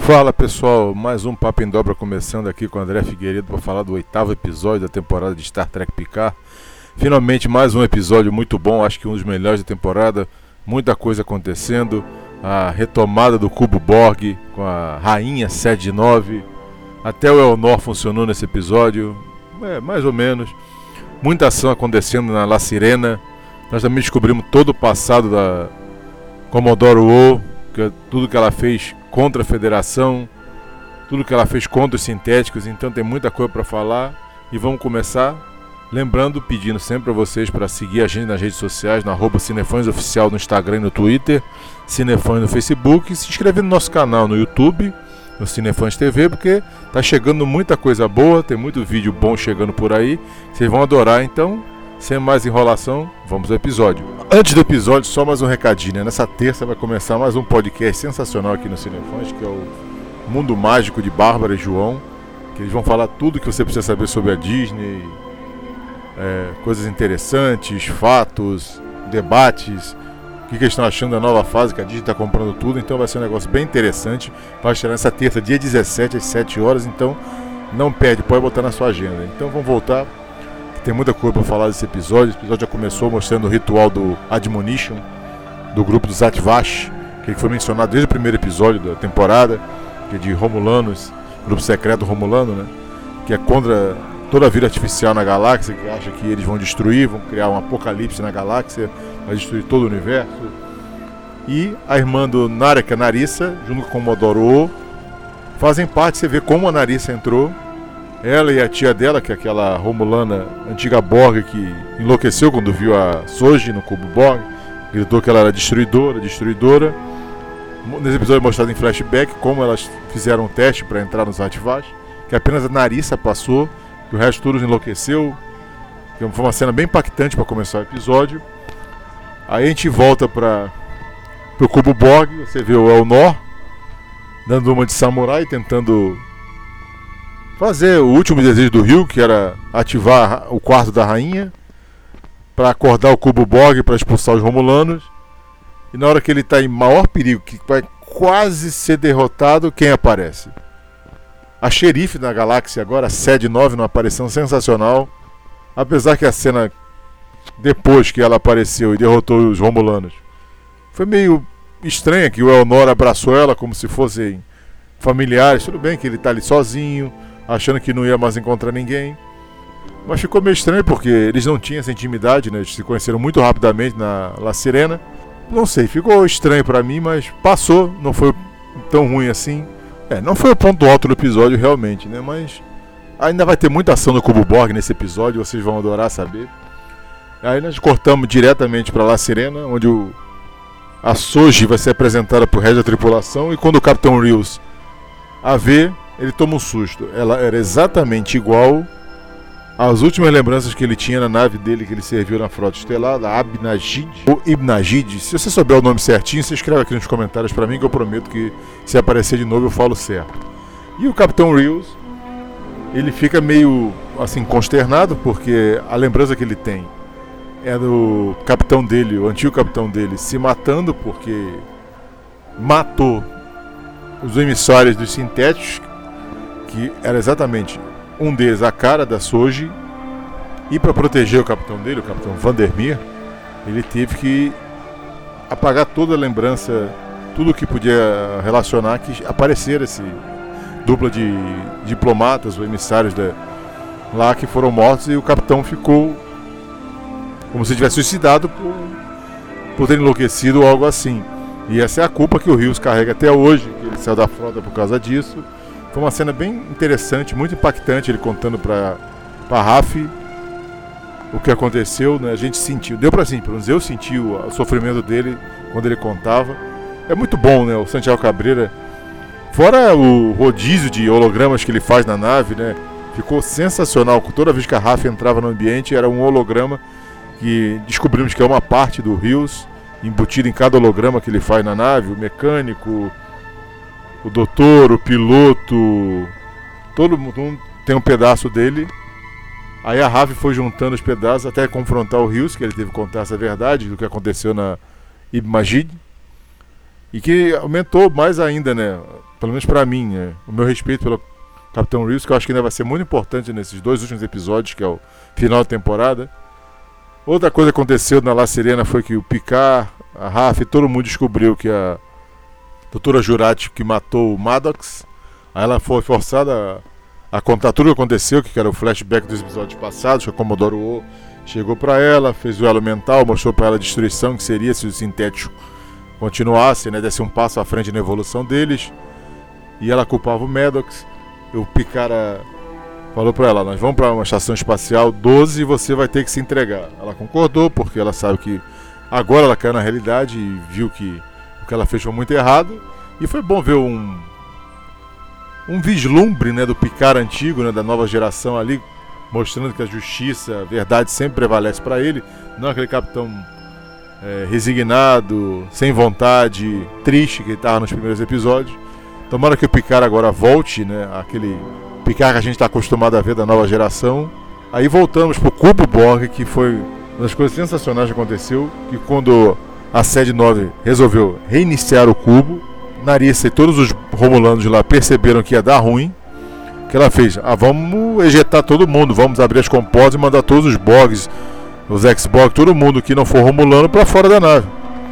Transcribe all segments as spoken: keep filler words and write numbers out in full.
Fala pessoal, mais um Papo em Dobra começando aqui com o André Figueiredo para falar do oitavo episódio da temporada de Star Trek Picard. Finalmente mais um episódio muito bom, acho que um dos melhores da temporada, muita coisa acontecendo, a retomada do Cubo Borg com a Rainha sete de nove, até o Elnor funcionou nesse episódio, é, mais ou menos, muita ação acontecendo na La Sirena. Nós também descobrimos todo o passado da Commodore O, que, tudo que ela fez contra a Federação, tudo que ela fez contra os sintéticos, então tem muita coisa para falar e vamos começar. Lembrando, pedindo sempre a vocês para seguir a gente nas redes sociais, no arroba Cinefãs Oficial no Instagram e no Twitter, Cinefãs no Facebook, e se inscrever no nosso canal no YouTube, no Cinefãs T V, porque tá chegando muita coisa boa, tem muito vídeo bom chegando por aí, vocês vão adorar. Então, sem mais enrolação, vamos ao episódio. Antes do episódio, só mais um recadinho, né? Nessa terça vai começar mais um podcast sensacional aqui no Cinefãs, que é o Mundo Mágico de Bárbara e João, que eles vão falar tudo que você precisa saber sobre a Disney, é, coisas interessantes, fatos, debates, o que, que eles estão achando da nova fase, que a Disney está comprando tudo. Então vai ser um negócio bem interessante, vai estar nessa terça, dia dezessete, às sete horas, então não perde, pode botar na sua agenda. Então vamos voltar, tem muita coisa para falar desse episódio. Esse episódio já começou mostrando o ritual do Admonition, do grupo dos Atvash, que foi mencionado desde o primeiro episódio da temporada, que é de Romulanos, grupo secreto Romulano, né? Que é contra toda a vida artificial na galáxia, que acha que eles vão destruir, vão criar um apocalipse na galáxia, vai destruir todo o universo. E a irmã do Narek, a Narissa, junto com o Commodore O, fazem parte. Você vê como a Narissa entrou. Ela e a tia dela, que é aquela Romulana antiga Borg, que enlouqueceu quando viu a Soji no Cubo Borg, gritou que ela era destruidora, destruidora. Nesse episódio é mostrado em flashback como elas fizeram um teste para entrar nos Atvash, que apenas a Narissa passou, que o resto todos enlouqueceu. Que foi uma cena bem impactante para começar o episódio. Aí a gente volta para o Cubo Borg, você vê o Elnor dando uma de samurai, tentando fazer o último desejo do Rio, que era ativar o quarto da rainha para acordar o Cubo Borg para expulsar os Romulanos. E na hora que ele está em maior perigo, que vai quase ser derrotado, quem aparece? A xerife da galáxia agora, a sete de nove, numa aparição sensacional. Apesar que a cena depois que ela apareceu e derrotou os Romulanos foi meio estranha, que o Elnor abraçou ela como se fossem familiares. Tudo bem que ele está ali sozinho, achando que não ia mais encontrar ninguém, mas ficou meio estranho porque eles não tinham essa intimidade, né? Eles se conheceram muito rapidamente na La Sirena. Não sei, ficou estranho pra mim, mas passou, não foi tão ruim assim. É, não foi o ponto alto do episódio realmente, né? Mas ainda vai ter muita ação no Cubo Borg nesse episódio, vocês vão adorar saber. Aí nós cortamos diretamente pra La Sirena, onde o, a Soji vai ser apresentada pro resto da tripulação, e quando o Capitão Rios a vê, ele toma um susto. Ela era exatamente igual às últimas lembranças que ele tinha na nave dele, que ele serviu na Frota Estelar, da Abnagid, ou Ibnagid. Se você souber o nome certinho, você escreve aqui nos comentários pra mim, que eu prometo que se aparecer de novo eu falo certo. E o Capitão Rios, ele fica meio assim consternado, porque a lembrança que ele tem é do capitão dele, o antigo capitão dele, se matando porque matou os emissários dos sintéticos, que era exatamente um deles, a cara da Soji. E para proteger o capitão dele, o capitão Vandermeer, ele teve que apagar toda a lembrança, tudo que podia relacionar que aparecer esse dupla de diplomatas ou emissários da, lá que foram mortos, e o capitão ficou como se tivesse suicidado por, por ter enlouquecido ou algo assim. E essa é a culpa que o Rios carrega até hoje, que ele saiu da frota por causa disso. Foi uma cena bem interessante, muito impactante, ele contando para a Raf o que aconteceu, né? A gente sentiu, deu para assim, pelo menos eu senti o, o sofrimento dele quando ele contava. É muito bom, né, o Santiago Cabreira. Fora o rodízio de hologramas que ele faz na nave, né? Ficou sensacional. Toda vez que a Raf entrava no ambiente era um holograma, que descobrimos que é uma parte do Rios, embutido em cada holograma que ele faz na nave, o mecânico, o doutor, o piloto, todo mundo tem um pedaço dele. Aí a Raf foi juntando os pedaços até confrontar o Rios, que ele teve que contar essa verdade do que aconteceu na Ibmagid. E que aumentou mais ainda, né? Pelo menos pra mim, né? O meu respeito pelo Capitão Reeves, que eu acho que ainda vai ser muito importante nesses dois últimos episódios, que é o final da temporada. Outra coisa que aconteceu na La Sirena foi que o Picard, a Raf, todo mundo descobriu que a doutora Jurati que matou o Maddox. Aí ela foi forçada a, a contar tudo o que aconteceu, que era o flashback dos episódios passados, que o Commodore O chegou pra ela, fez o elo mental, mostrou pra ela a destruição que seria se os sintéticos continuassem, né, desse um passo à frente na evolução deles. E ela culpava o Maddox. O Picard falou pra ela: nós vamos pra uma estação espacial doze e você vai ter que se entregar. Ela concordou, porque ela sabe que agora ela caiu na realidade e viu que o que ela fez foi muito errado. E foi bom ver um um vislumbre, né, do Picard antigo, né, da nova geração ali, mostrando que a justiça, a verdade sempre prevalece pra ele. Não aquele capitão é, resignado, sem vontade, triste que ele estava nos primeiros episódios. Tomara que o Picard agora volte, né, aquele Picard que a gente está acostumado a ver da nova geração. Aí voltamos pro Cubo Borg, que foi uma das coisas sensacionais que aconteceu, que quando a Sede nove resolveu reiniciar o cubo, Narissa e todos os Romulanos lá perceberam que ia dar ruim. O que ela fez? Ah, vamos ejetar todo mundo, vamos abrir as comportas e mandar todos os Borgs, os X-Borg, todo mundo que não for Romulano para fora da nave.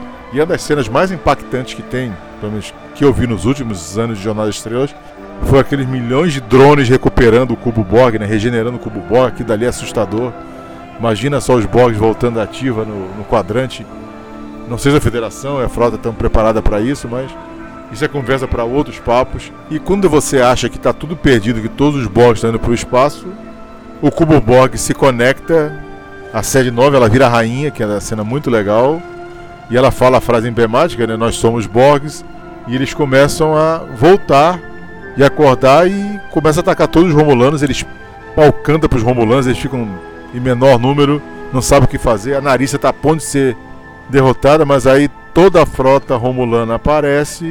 E uma das cenas mais impactantes que tem, pelo menos que eu vi nos últimos anos de Jornada das Estrelas, foi aqueles milhões de drones recuperando o Cubo Borg, né, regenerando o Cubo Borg, que dali é assustador. Imagina só os Borgs voltando ativa no, no quadrante. Não sei se a Federação e a Frota estão preparadas para isso, mas isso é conversa para outros papos. E quando você acha que está tudo perdido, que todos os Borgs estão indo para o espaço, o Cubo Borg se conecta, a Sede nove ela vira a rainha, que é uma cena muito legal, e ela fala a frase emblemática, né, nós somos Borgs, e eles começam a voltar e acordar e começam a atacar todos os Romulanos. Eles pau canta para os Romulanos, eles ficam em menor número, não sabem o que fazer. A Narissa está a ponto de ser derrotada, mas aí toda a frota Romulana aparece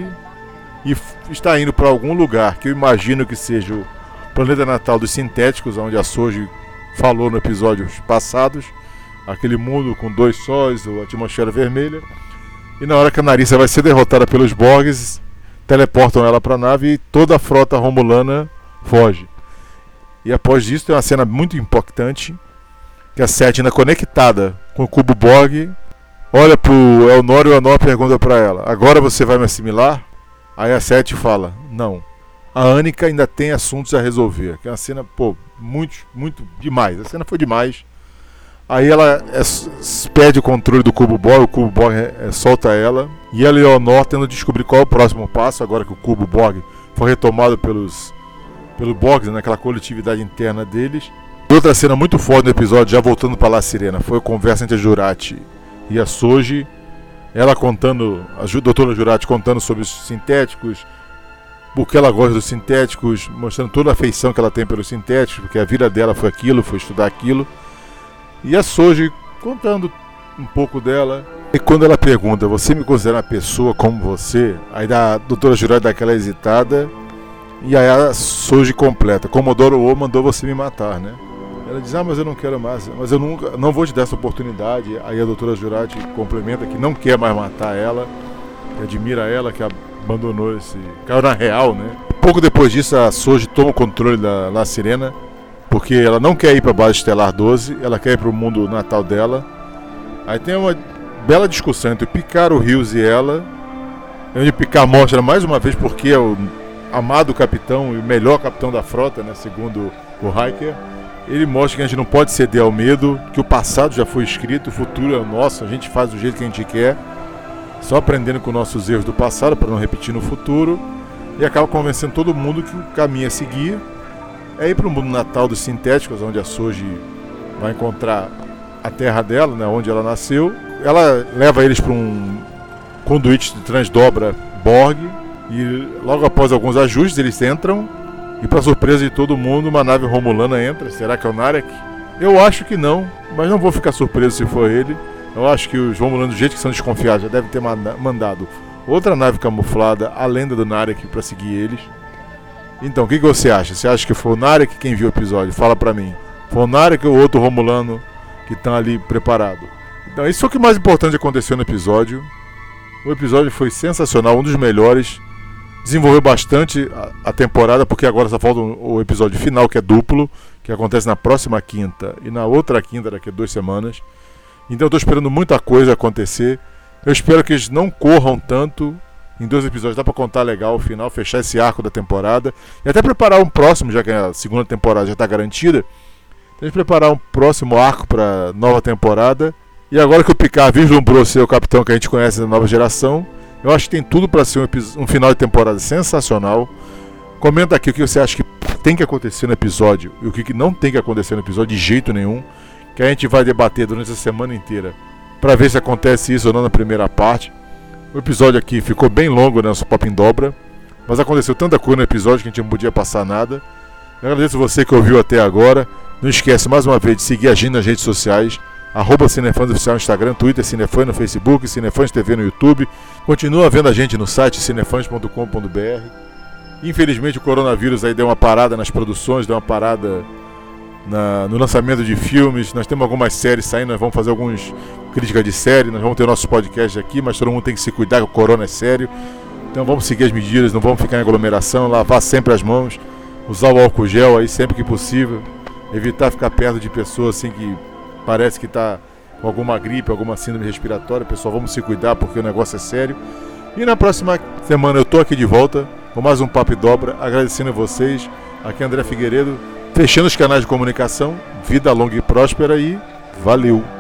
e f- está indo para algum lugar, que eu imagino que seja o planeta natal dos sintéticos, onde a Soji falou no episódios passados, aquele mundo com dois sóis, a atmosfera vermelha. E na hora que a Narissa vai ser derrotada pelos Borgs, teleportam ela para a nave e toda a frota Romulana foge. E após isso tem uma cena muito impactante, que a Sete, ainda conectada com o Cubo Borg, olha pro Elnor e o Elnor pergunta para ela: agora você vai me assimilar? Aí a Sete fala: não, a Anika ainda tem assuntos a resolver. Que é uma cena, pô, muito, muito demais. A cena foi demais. Aí ela é, perde o controle do Cubo Borg, o Cubo Borg é, é, solta ela, e ela e o Elnor tendo descobrir qual é o próximo passo, agora que o Cubo Borg foi retomado pelos, pelos Borgs, naquela né, coletividade interna deles. Outra cena muito forte no episódio, já voltando para La Sirena, foi a conversa entre a Jurati e a Soji. Ela contando, a doutora Jurati contando sobre os sintéticos, porque ela gosta dos sintéticos, mostrando toda a afeição que ela tem pelos sintéticos, porque a vida dela foi aquilo, foi estudar aquilo. E a Soji contando um pouco dela. E quando ela pergunta: você me considera uma pessoa como você? Aí a doutora Jurati dá aquela hesitada. E aí a Soji completa: Commodore O mandou você me matar, né? Ela diz: ah, mas eu não quero mais, mas eu nunca, não vou te dar essa oportunidade. Aí a doutora Jurati complementa que não quer mais matar ela, que admira ela, que abandonou esse... caiu na real, né? Pouco depois disso a Soji toma o controle da La Sirena, porque ela não quer ir para a base estelar doze, ela quer ir para o mundo natal dela. Aí tem uma bela discussão entre o Picard, o Rios e ela, onde o Picard mostra mais uma vez porque é o amado capitão e o melhor capitão da frota, né, segundo o Riker. Ele mostra que a gente não pode ceder ao medo, que o passado já foi escrito, o futuro é o nosso, a gente faz do jeito que a gente quer, só aprendendo com nossos erros do passado para não repetir no futuro, e acaba convencendo todo mundo que o caminho a seguir é ir para o mundo natal dos sintéticos, onde a Soji vai encontrar a terra dela, né, onde ela nasceu. Ela leva eles para um conduíte de transdobra Borg, e logo após alguns ajustes eles entram, e para surpresa de todo mundo, uma nave romulana entra. Será que é o Narek? Eu acho que não, mas não vou ficar surpreso se for ele. Eu acho que os romulanos, do jeito que são desconfiados, já devem ter mandado outra nave camuflada, a lenda do Narek, para seguir eles. Então, o que, que você acha? Você acha que foi o Narek quem viu o episódio? Fala pra mim. Foi o Narek ou outro romulano que estão ali preparado? Então, isso foi o que mais importante aconteceu no episódio. O episódio foi sensacional, um dos melhores. Desenvolveu bastante a, a temporada, porque agora só falta o, o episódio final, que é duplo, que acontece na próxima quinta e na outra quinta, daqui a duas semanas. Então eu estou esperando muita coisa acontecer. Eu espero que eles não corram tanto. Em dois episódios dá para contar legal o final, fechar esse arco da temporada. E até preparar um próximo, já que a segunda temporada já está garantida. Então a gente preparar um próximo arco para nova temporada. E agora que o Picard vislumbrou ser o capitão que a gente conhece da nova geração, eu acho que tem tudo para ser um, um final de temporada sensacional. Comenta aqui o que você acha que tem que acontecer no episódio e o que não tem que acontecer no episódio de jeito nenhum, que a gente vai debater durante a semana inteira para ver se acontece isso ou não na primeira parte. O episódio aqui ficou bem longo, né, nosso Papo em Dobra, mas aconteceu tanta coisa no episódio que a gente não podia passar nada. Eu agradeço você que ouviu até agora. Não esquece mais uma vez de seguir a gente nas redes sociais, arroba Cinefãs Oficial no Instagram, Twitter, Cinefãs no Facebook, Cinefãs T V no YouTube. Continua vendo a gente no site cinefãs ponto com ponto b r. Infelizmente o coronavírus aí deu uma parada nas produções, deu uma parada na, no lançamento de filmes. Nós temos algumas séries saindo, nós vamos fazer algumas críticas de série, nós vamos ter nossos podcasts aqui, mas todo mundo tem que se cuidar, que o corona é sério. Então vamos seguir as medidas, não vamos ficar em aglomeração, lavar sempre as mãos, usar o álcool gel aí sempre que possível, evitar ficar perto de pessoas assim que parece que está com alguma gripe, alguma síndrome respiratória. Pessoal, vamos se cuidar porque o negócio é sério. E na próxima semana eu tô aqui de volta com mais um Papo e Dobra, agradecendo a vocês. Aqui é André Figueiredo, fechando os canais de comunicação. Vida longa e próspera e valeu!